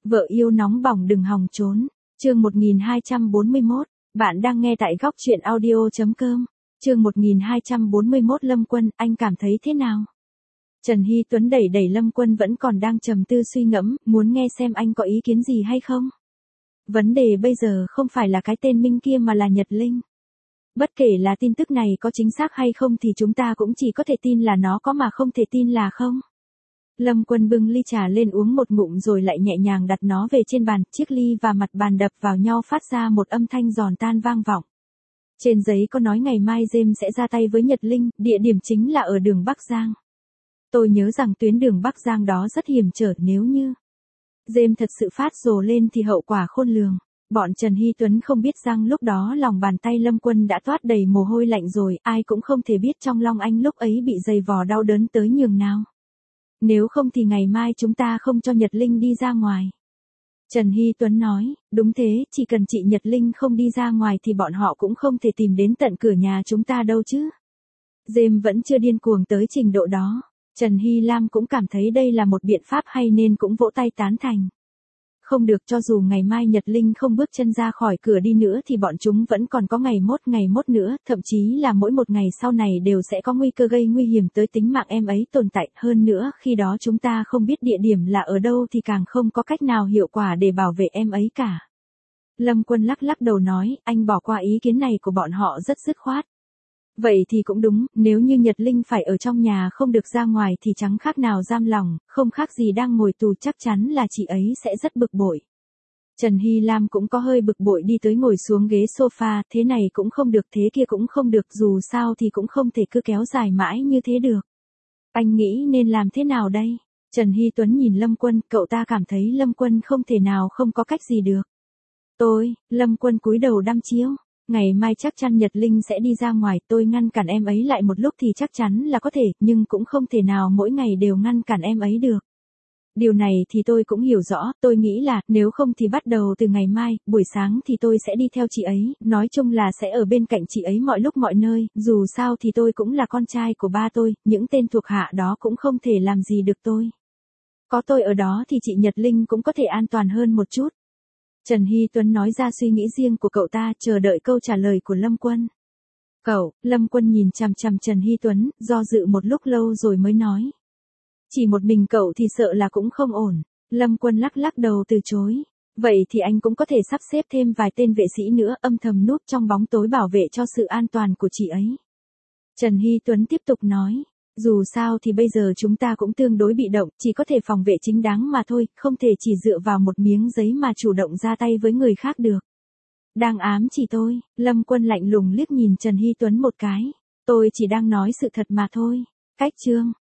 Vợ yêu nóng bỏng đừng hòng trốn. Chương 1241, bạn đang nghe tại góc truyện audio.com. Chương 1241 Lâm Quân, anh cảm thấy thế nào? Trần Hy Tuấn đẩy đẩy Lâm Quân vẫn còn đang trầm tư suy ngẫm, muốn nghe xem anh có ý kiến gì hay không? Vấn đề bây giờ không phải là cái tên Minh kia mà là Nhật Linh. Bất kể là tin tức này có chính xác hay không thì chúng ta cũng chỉ có thể tin là nó có mà không thể tin là không. Lâm Quân bưng ly trà lên uống một ngụm rồi lại nhẹ nhàng đặt nó về trên bàn, chiếc ly và mặt bàn đập vào nhau phát ra một âm thanh giòn tan vang vọng. Trên giấy có nói ngày mai James sẽ ra tay với Nhật Linh, địa điểm chính là ở đường Bắc Giang. Tôi nhớ rằng tuyến đường Bắc Giang đó rất hiểm trở, nếu như James thật sự phát rồ lên thì hậu quả khôn lường. Bọn Trần Hy Tuấn không biết rằng lúc đó lòng bàn tay Lâm Quân đã toát đầy mồ hôi lạnh rồi, ai cũng không thể biết trong lòng anh lúc ấy bị dày vò đau đớn tới nhường nào. Nếu không thì ngày mai chúng ta không cho Nhật Linh đi ra ngoài. Trần Hy Tuấn nói, đúng thế, chỉ cần chị Nhật Linh không đi ra ngoài thì bọn họ cũng không thể tìm đến tận cửa nhà chúng ta đâu chứ. James vẫn chưa điên cuồng tới trình độ đó. Trần Hy Lam cũng cảm thấy đây là một biện pháp hay nên cũng vỗ tay tán thành. Không được, cho dù ngày mai Nhật Linh không bước chân ra khỏi cửa đi nữa thì bọn chúng vẫn còn có ngày mốt nữa, thậm chí là mỗi một ngày sau này đều sẽ có nguy cơ gây nguy hiểm tới tính mạng em ấy tồn tại. Hơn nữa, khi đó chúng ta không biết địa điểm là ở đâu thì càng không có cách nào hiệu quả để bảo vệ em ấy cả. Lâm Quân lắc lắc đầu nói, anh bỏ qua ý kiến này của bọn họ rất dứt khoát. Vậy thì cũng đúng, nếu như Nhật Linh phải ở trong nhà không được ra ngoài thì chẳng khác nào giam lòng, không khác gì đang ngồi tù, chắc chắn là chị ấy sẽ rất bực bội. Trần Hy Lam cũng có hơi bực bội đi tới ngồi xuống ghế sofa, thế này cũng không được, thế kia cũng không được, dù sao thì cũng không thể cứ kéo dài mãi như thế được. Anh nghĩ nên làm thế nào đây? Trần Hy Tuấn nhìn Lâm Quân, cậu ta cảm thấy Lâm Quân không thể nào không có cách gì được. Lâm Quân cúi đầu đăm chiêu. Ngày mai chắc chắn Nhật Linh sẽ đi ra ngoài, tôi ngăn cản em ấy lại một lúc thì chắc chắn là có thể, nhưng cũng không thể nào mỗi ngày đều ngăn cản em ấy được. Điều này thì tôi cũng hiểu rõ, tôi nghĩ là, nếu không thì bắt đầu từ ngày mai, buổi sáng thì tôi sẽ đi theo chị ấy, nói chung là sẽ ở bên cạnh chị ấy mọi lúc mọi nơi, dù sao thì tôi cũng là con trai của ba tôi, những tên thuộc hạ đó cũng không thể làm gì được tôi. Có tôi ở đó thì chị Nhật Linh cũng có thể an toàn hơn một chút. Trần Hy Tuấn nói ra suy nghĩ riêng của cậu ta, chờ đợi câu trả lời của Lâm Quân. Lâm Quân nhìn chằm chằm Trần Hy Tuấn, do dự một lúc lâu rồi mới nói. Chỉ một mình cậu thì sợ là cũng không ổn. Lâm Quân lắc lắc đầu từ chối. Vậy thì anh cũng có thể sắp xếp thêm vài tên vệ sĩ nữa, âm thầm núp trong bóng tối bảo vệ cho sự an toàn của chị ấy. Trần Hy Tuấn tiếp tục nói. Dù sao thì bây giờ chúng ta cũng tương đối bị động, chỉ có thể phòng vệ chính đáng mà thôi, không thể chỉ dựa vào một miếng giấy mà chủ động ra tay với người khác được. Đang ám chỉ tôi, Lâm Quân lạnh lùng liếc nhìn Trần Hy Tuấn một cái. Tôi chỉ đang nói sự thật mà thôi. Cách chương